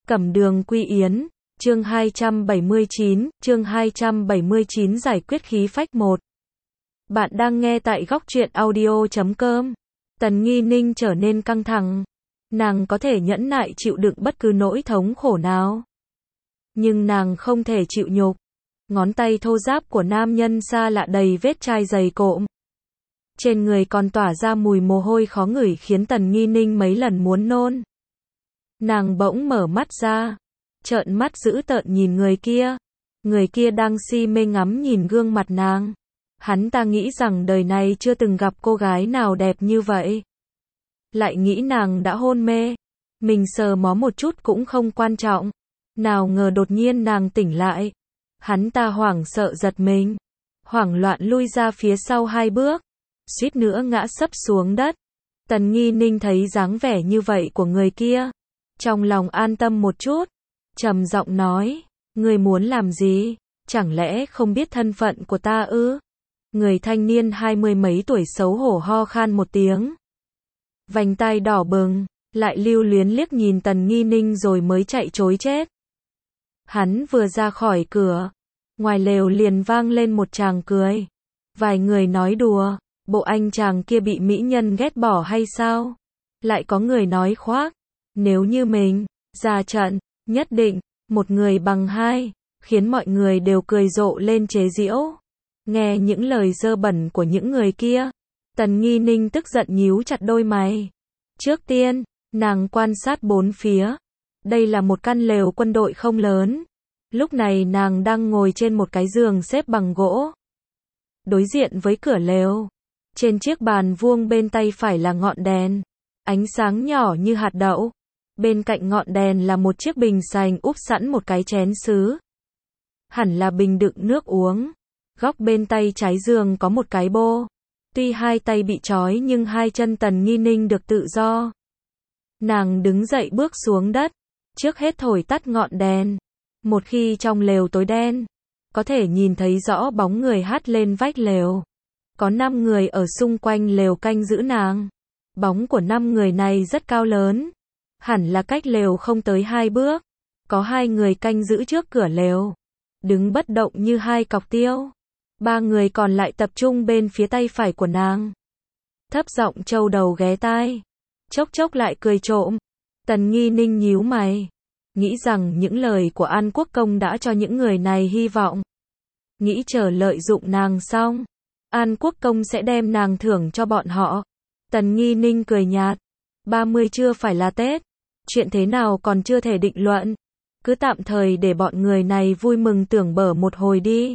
Cẩm Đường Quy Yến, chương 279 giải quyết khí phách 1. Bạn đang nghe tại góc truyện audio.com. Tần Nghi Ninh trở nên căng thẳng. Nàng có thể nhẫn nại chịu đựng bất cứ nỗi thống khổ nào. Nhưng nàng không thể chịu nhục. Ngón tay thô ráp của nam nhân xa lạ đầy vết chai dày cộm. Trên người còn tỏa ra mùi mồ hôi khó ngửi khiến Tần Nghi Ninh mấy lần muốn nôn. Nàng bỗng mở mắt ra, trợn mắt dữ tợn nhìn người kia. Người kia đang si mê ngắm nhìn gương mặt nàng. Hắn ta nghĩ rằng đời này chưa từng gặp cô gái nào đẹp như vậy. Lại nghĩ nàng đã hôn mê. Mình sờ mó một chút cũng không quan trọng. Nào ngờ đột nhiên nàng tỉnh lại. Hắn ta hoảng sợ giật mình. Hoảng loạn lui ra phía sau 2 bước. Suýt nữa ngã sấp xuống đất. Tần Nghi Ninh thấy dáng vẻ như vậy của người kia. Trong lòng an tâm một chút. Trầm giọng nói. Ngươi muốn làm gì? Chẳng lẽ không biết thân phận của ta ư? Người thanh niên 20 mấy tuổi xấu hổ ho khan một tiếng. Vành tai đỏ bừng. Lại lưu luyến liếc nhìn Tần Nghi Ninh rồi mới chạy trối chết. Hắn vừa ra khỏi cửa. Ngoài lều liền vang lên một tràng cười. Vài người nói đùa. Bộ anh chàng kia bị mỹ nhân ghét bỏ hay sao? Lại có người nói khoác. Nếu như mình ra trận, nhất định, 1 người bằng 2, khiến mọi người đều cười rộ lên chế giễu. Nghe những lời dơ bẩn của những người kia, Tần Nghi Ninh tức giận nhíu chặt đôi mày. Trước tiên, nàng quan sát 4 phía. Đây là một căn lều quân đội không lớn. Lúc này nàng đang ngồi trên một cái giường xếp bằng gỗ. Đối diện với cửa lều, trên chiếc bàn vuông bên tay phải là ngọn đèn. Ánh sáng nhỏ như hạt đậu. Bên cạnh ngọn đèn là một chiếc bình sành úp sẵn một cái chén sứ. Hẳn là bình đựng nước uống. Góc bên tay trái giường có một cái bô. Tuy 2 tay bị trói nhưng 2 chân Tần Nghi Ninh được tự do. Nàng đứng dậy bước xuống đất. Trước hết thổi tắt ngọn đèn. Một khi trong lều tối đen, có thể nhìn thấy rõ bóng người hát lên vách lều. Có 5 người ở xung quanh lều canh giữ nàng. Bóng của 5 người này rất cao lớn. Hẳn là cách lều không tới 2 bước. Có 2 người canh giữ trước cửa lều. Đứng bất động như 2 cọc tiêu. 3 người còn lại tập trung bên phía tay phải của nàng. Thấp giọng trâu đầu ghé tai. Chốc chốc lại cười trộm. Tần Nghi Ninh nhíu mày. Nghĩ rằng những lời của An Quốc Công đã cho những người này hy vọng. Nghĩ chờ lợi dụng nàng xong, An Quốc Công sẽ đem nàng thưởng cho bọn họ. Tần Nghi Ninh cười nhạt. 30 chưa phải là Tết. Chuyện thế nào còn chưa thể định luận. Cứ tạm thời để bọn người này vui mừng tưởng bở một hồi đi.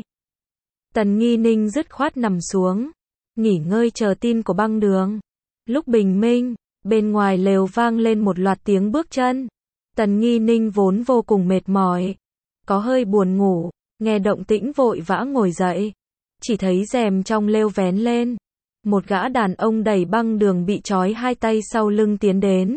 Tần Nghi Ninh dứt khoát nằm xuống. Nghỉ ngơi chờ tin của Băng Đường. Lúc bình minh, bên ngoài lều vang lên một loạt tiếng bước chân. Tần Nghi Ninh vốn vô cùng mệt mỏi. Có hơi buồn ngủ. Nghe động tĩnh vội vã ngồi dậy. Chỉ thấy rèm trong lều vén lên. Một gã đàn ông đẩy Băng Đường bị trói 2 tay sau lưng tiến đến.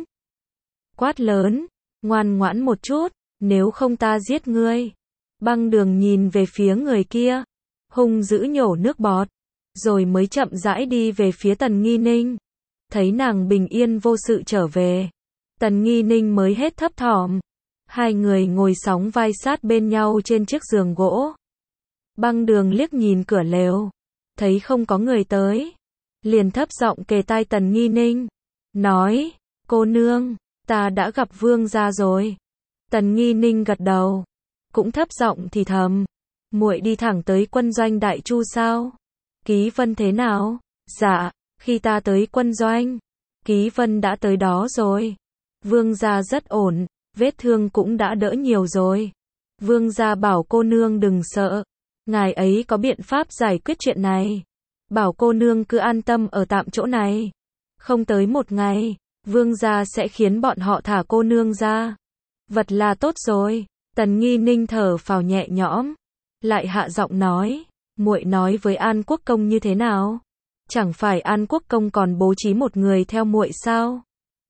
Quát lớn, ngoan ngoãn một chút, nếu không ta giết ngươi. Băng Đường nhìn về phía người kia, hung dữ nhổ nước bọt, rồi mới chậm rãi đi về phía Tần Nghi Ninh. Thấy nàng bình yên vô sự trở về, Tần Nghi Ninh mới hết thấp thỏm. 2 người ngồi sóng vai sát bên nhau trên chiếc giường gỗ. Băng Đường liếc nhìn cửa lều, thấy không có người tới, liền thấp giọng kề tai Tần Nghi Ninh, nói, cô nương, ta đã gặp vương gia rồi. Tần Nghi Ninh gật đầu, cũng thấp giọng thì thầm, muội đi thẳng tới quân doanh Đại Chu sao? Ký Vân thế nào? Dạ, khi ta tới quân doanh, Ký Vân đã tới đó rồi. Vương gia rất ổn, vết thương cũng đã đỡ nhiều rồi. Vương gia bảo cô nương đừng sợ, ngài ấy có biện pháp giải quyết chuyện này. Bảo cô nương cứ an tâm ở tạm chỗ này. Không tới 1 ngày, vương gia sẽ khiến bọn họ thả cô nương ra. Vật là tốt rồi. Tần Nghi Ninh thở phào nhẹ nhõm. Lại hạ giọng nói. Muội nói với An Quốc Công như thế nào? Chẳng phải An Quốc Công còn bố trí 1 người theo muội sao?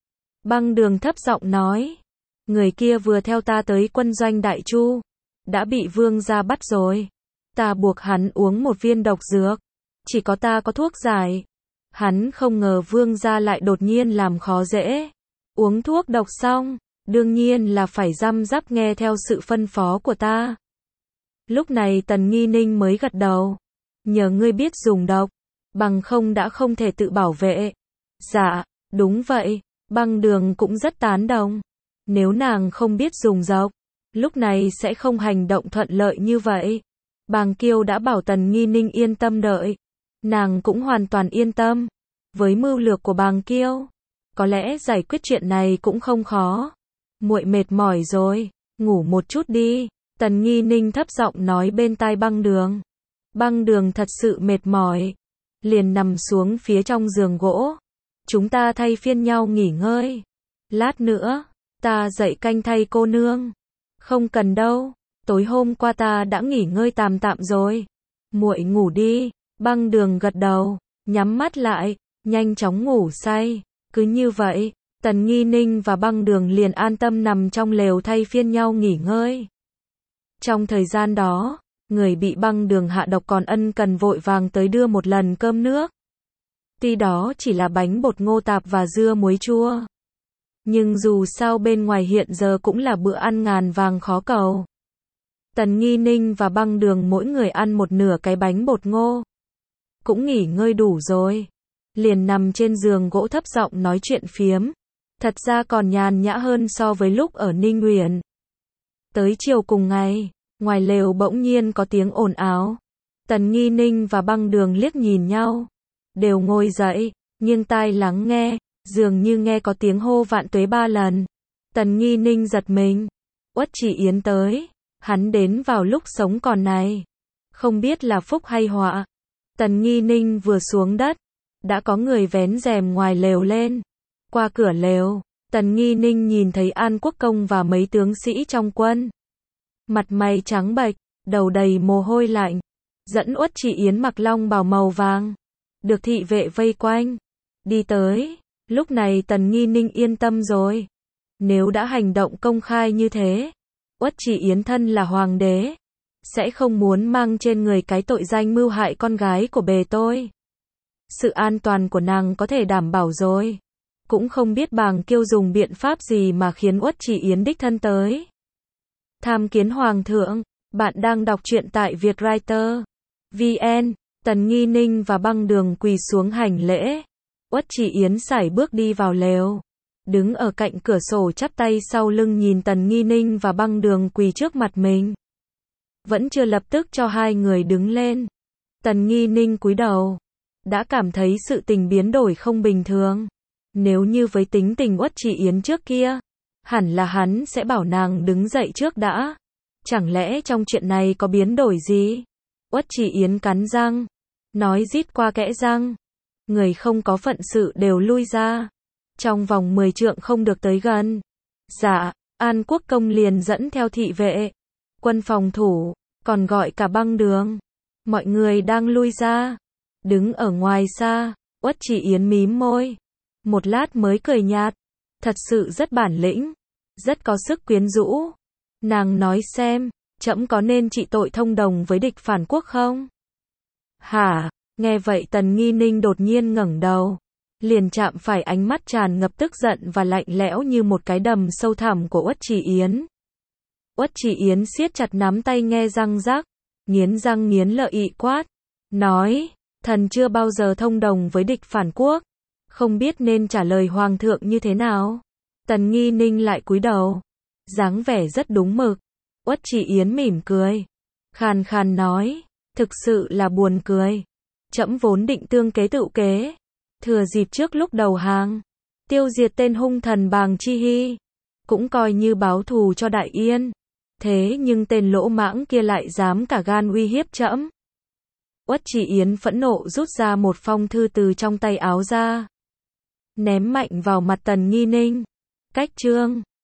Băng Đường thấp giọng nói. Người kia vừa theo ta tới quân doanh Đại Chu. Đã bị vương gia bắt rồi. Ta buộc hắn uống 1 viên độc dược. Chỉ có ta có thuốc giải. Hắn không ngờ vương gia lại đột nhiên làm khó dễ. Uống thuốc độc xong, đương nhiên là phải răm rắp nghe theo sự phân phó của ta. Lúc này Tần Nghi Ninh mới gật đầu. Nhờ ngươi biết dùng độc, bằng không đã không thể tự bảo vệ. Dạ, đúng vậy, Băng Đường cũng rất tán đồng. Nếu nàng không biết dùng độc, lúc này sẽ không hành động thuận lợi như vậy. Bàng Kiêu đã bảo Tần Nghi Ninh yên tâm đợi. Nàng cũng hoàn toàn yên tâm. Với mưu lược của Bàng Kiêu, có lẽ giải quyết chuyện này cũng không khó. Muội mệt mỏi rồi, ngủ một chút đi. Tần Nghi Ninh thấp giọng nói bên tai Băng Đường. Băng Đường thật sự mệt mỏi, liền nằm xuống phía trong giường gỗ. Chúng ta thay phiên nhau nghỉ ngơi. Lát nữa, ta dậy canh thay cô nương. Không cần đâu, tối hôm qua ta đã nghỉ ngơi tạm tạm rồi. Muội ngủ đi. Băng Đường gật đầu, nhắm mắt lại, nhanh chóng ngủ say. Cứ như vậy, Tần Nghi Ninh và Băng Đường liền an tâm nằm trong lều thay phiên nhau nghỉ ngơi. Trong thời gian đó, người bị Băng Đường hạ độc còn ân cần vội vàng tới đưa một lần cơm nước. Tuy đó chỉ là bánh bột ngô tạp và dưa muối chua, nhưng dù sao bên ngoài hiện giờ cũng là bữa ăn ngàn vàng khó cầu. Tần Nghi Ninh và Băng Đường mỗi người ăn một nửa cái bánh bột ngô. Cũng nghỉ ngơi đủ rồi. Liền nằm trên giường gỗ thấp giọng nói chuyện phiếm. Thật ra còn nhàn nhã hơn so với lúc ở Ninh Uyển. Tới chiều cùng ngày, ngoài lều bỗng nhiên có tiếng ồn ào. Tần Nghi Ninh và Băng Đường liếc nhìn nhau. Đều ngồi dậy, nghiêng tai lắng nghe, dường như nghe có tiếng hô vạn tuế 3 lần. Tần Nghi Ninh giật mình. Uất Chỉ Yến tới. Hắn đến vào lúc sống còn này. Không biết là phúc hay họa. Tần Nghi Ninh vừa xuống đất, đã có người vén rèm ngoài lều lên. Qua cửa lều, Tần Nghi Ninh nhìn thấy An Quốc Công và mấy tướng sĩ trong quân. Mặt mày trắng bệch, đầu đầy mồ hôi lạnh. Dẫn Uất Chỉ Yến mặc long bào màu vàng. Được thị vệ vây quanh. Đi tới. Lúc này Tần Nghi Ninh yên tâm rồi. Nếu đã hành động công khai như thế, Uất Chỉ Yến thân là hoàng đế, sẽ không muốn mang trên người cái tội danh mưu hại con gái của bề tôi. Sự an toàn của nàng có thể đảm bảo rồi. Cũng không biết Bàng Kiêu dùng biện pháp gì mà khiến Uất Chỉ Yến đích thân tới. Tham kiến Hoàng thượng, bạn đang đọc truyện tại Vietwriter VN. Tần Nghi Ninh và Băng Đường quỳ xuống hành lễ. Uất Chỉ Yến sải bước đi vào lều. Đứng ở cạnh cửa sổ chắp tay sau lưng nhìn Tần Nghi Ninh và Băng Đường quỳ trước mặt mình. Vẫn chưa lập tức cho hai người đứng lên. Tần Nghi Ninh cúi đầu. Đã cảm thấy sự tình biến đổi không bình thường. Nếu như với tính tình Uất Chỉ Yến trước kia, hẳn là hắn sẽ bảo nàng đứng dậy trước đã. Chẳng lẽ trong chuyện này có biến đổi gì? Uất Chỉ Yến cắn răng, nói rít qua kẽ răng. Người không có phận sự đều lui ra. Trong vòng 10 trượng không được tới gần. Dạ, An Quốc Công liền dẫn theo thị vệ, quân phòng thủ, còn gọi cả Băng Đường. Mọi người đang lui ra. Đứng ở ngoài xa, Uất Chỉ Yến mím môi. Một lát mới cười nhạt. Thật sự rất bản lĩnh. Rất có sức quyến rũ. Nàng nói xem, trẫm có nên trị tội thông đồng với địch phản quốc không? Hả? Nghe vậy Tần Nghi Ninh đột nhiên ngẩng đầu. Liền chạm phải ánh mắt tràn ngập tức giận và lạnh lẽo như một cái đầm sâu thẳm của Uất Chỉ Yến. Uất Chỉ Yến siết chặt nắm tay nghe răng rắc, nghiến răng nghiến lợi ị quát. Nói, thần chưa bao giờ thông đồng với địch phản quốc. Không biết nên trả lời Hoàng thượng như thế nào. Tần Nghi Ninh lại cúi đầu. Dáng vẻ rất đúng mực. Uất Chỉ Yến mỉm cười. Khàn khàn nói, thực sự là buồn cười. Trẫm vốn định tương kế tựu kế. Thừa dịp trước lúc đầu hàng, tiêu diệt tên hung thần Bàng Chi Hy. Cũng coi như báo thù cho Đại Yên. Thế nhưng tên lỗ mãng kia lại dám cả gan uy hiếp trẫm. Uất Chỉ Yến phẫn nộ rút ra một phong thư từ trong tay áo ra. Ném mạnh vào mặt Tần Nghi Ninh. Cách chương